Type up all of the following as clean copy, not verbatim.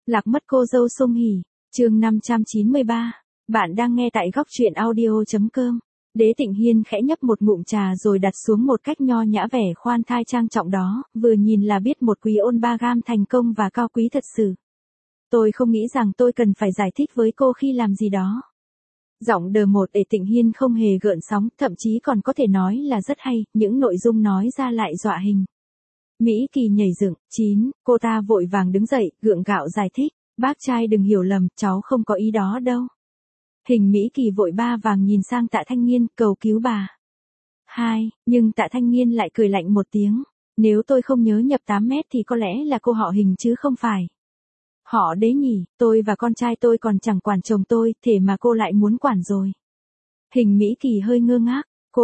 Lạc mất cô dâu Sung Hỉ, chương 593. Bạn đang nghe tại góc truyện audio.com. Đế Tịnh Hiên khẽ nhấp một ngụm trà rồi đặt xuống một cách nho nhã vẻ khoan thai trang trọng đó, vừa nhìn là biết một quý ôn ba gam thành công và cao quý thật sự. Tôi không nghĩ rằng tôi cần phải giải thích với cô khi làm gì đó. Giọng đờ một Đế Tịnh Hiên không hề gợn sóng, thậm chí còn có thể nói là rất hay, những nội dung nói ra lại dọa hình. Mỹ Kỳ nhảy dựng, cô ta vội vàng đứng dậy, gượng gạo giải thích, bác trai đừng hiểu lầm, cháu không có ý đó đâu. Hình Mỹ Kỳ vội ba vàng nhìn sang Tạ Thanh Nghiên, cầu cứu bà. Nhưng Tạ Thanh Nghiên lại cười lạnh một tiếng, nếu tôi không nhớ nhập 8 mét thì có lẽ là cô họ Hình chứ không phải. Họ Đế nhỉ, tôi và con trai tôi còn chẳng quản chồng tôi, thế mà cô lại muốn quản rồi. Hình Mỹ Kỳ hơi ngơ ngác,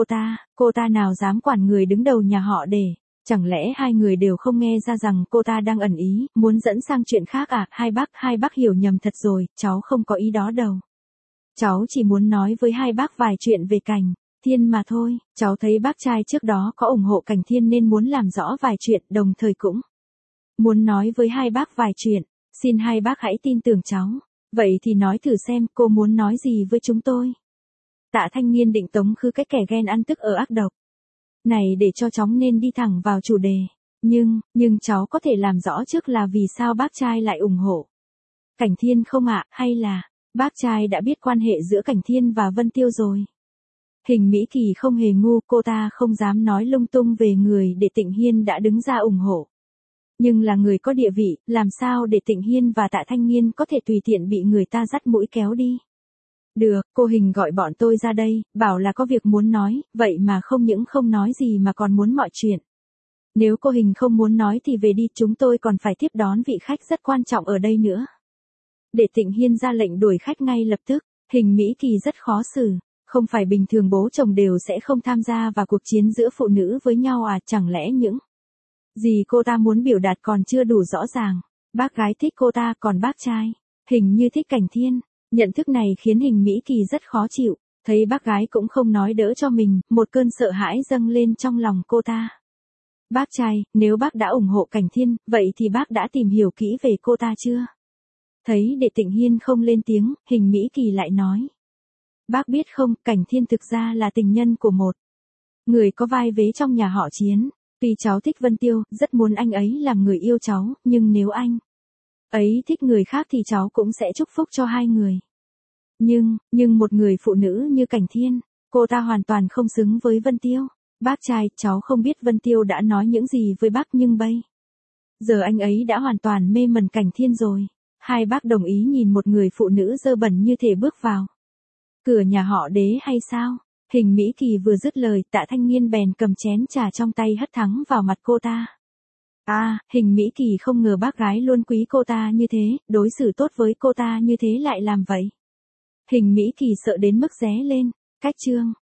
cô ta nào dám quản người đứng đầu nhà họ Đế. Chẳng lẽ hai người đều không nghe ra rằng cô ta đang ẩn ý, muốn dẫn sang chuyện khác à? Hai bác hiểu nhầm thật rồi, cháu không có ý đó đâu. Cháu chỉ muốn nói với hai bác vài chuyện về Cảnh Thiên mà thôi, cháu thấy bác trai trước đó có ủng hộ Cảnh Thiên nên muốn làm rõ vài chuyện, đồng thời cũng muốn nói với hai bác vài chuyện, xin hai bác hãy tin tưởng cháu. Vậy thì nói thử xem cô muốn nói gì với chúng tôi. Tạ Thanh Nghiên định tống khứ cái kẻ ghen ăn tức ở ác độc này để cho chóng nên đi thẳng vào chủ đề. Nhưng cháu có thể làm rõ trước là vì sao bác trai lại ủng hộ Cảnh Thiên không ạ, hay là bác trai đã biết quan hệ giữa Cảnh Thiên và Vân Tiêu rồi. Hình Mỹ Kỳ không hề ngu, cô ta không dám nói lung tung về người để Tịnh Hiên đã đứng ra ủng hộ. Nhưng là người có địa vị, làm sao để Tịnh Hiên và Tạ Thanh Nghiên có thể tùy tiện bị người ta dắt mũi kéo đi. Được, cô Hình gọi bọn tôi ra đây, bảo là có việc muốn nói, vậy mà không những không nói gì mà còn muốn mọi chuyện. Nếu cô Hình không muốn nói thì về đi, chúng tôi còn phải tiếp đón vị khách rất quan trọng ở đây nữa. Để Tịnh Hiên ra lệnh đuổi khách ngay lập tức, Hình Mỹ Kỳ rất khó xử, không phải bình thường bố chồng đều sẽ không tham gia vào cuộc chiến giữa phụ nữ với nhau à, chẳng lẽ những gì cô ta muốn biểu đạt còn chưa đủ rõ ràng. Bác gái thích cô ta, còn bác trai hình như thích Cảnh Thiên. Nhận thức này khiến Hình Mỹ Kỳ rất khó chịu, thấy bác gái cũng không nói đỡ cho mình, một cơn sợ hãi dâng lên trong lòng cô ta. Bác trai, nếu bác đã ủng hộ Cảnh Thiên, vậy thì bác đã tìm hiểu kỹ về cô ta chưa? Thấy Đệ Tịnh Hiên không lên tiếng, Hình Mỹ Kỳ lại nói. Bác biết không, Cảnh Thiên thực ra là tình nhân của một người có vai vế trong nhà họ Chiến. Tuy cháu thích Vân Tiêu, rất muốn anh ấy làm người yêu cháu, nhưng nếu anh ấy thích người khác thì cháu cũng sẽ chúc phúc cho hai người. Nhưng một người phụ nữ như Cảnh Thiên, cô ta hoàn toàn không xứng với Vân Tiêu. Bác trai, cháu không biết Vân Tiêu đã nói những gì với bác nhưng bây giờ anh ấy đã hoàn toàn mê mẩn Cảnh Thiên rồi. Hai bác đồng ý nhìn một người phụ nữ dơ bẩn như thể bước vào cửa nhà họ Đế hay sao? Hình Mỹ Kỳ vừa dứt lời, Tạ Thanh Nghiên bèn cầm chén trà trong tay hất thẳng vào mặt cô ta. Hình Mỹ Kỳ không ngờ bác gái luôn quý cô ta như thế, đối xử tốt với cô ta như thế lại làm vậy. Hình Mỹ Kỳ sợ đến mức ré lên, cách chương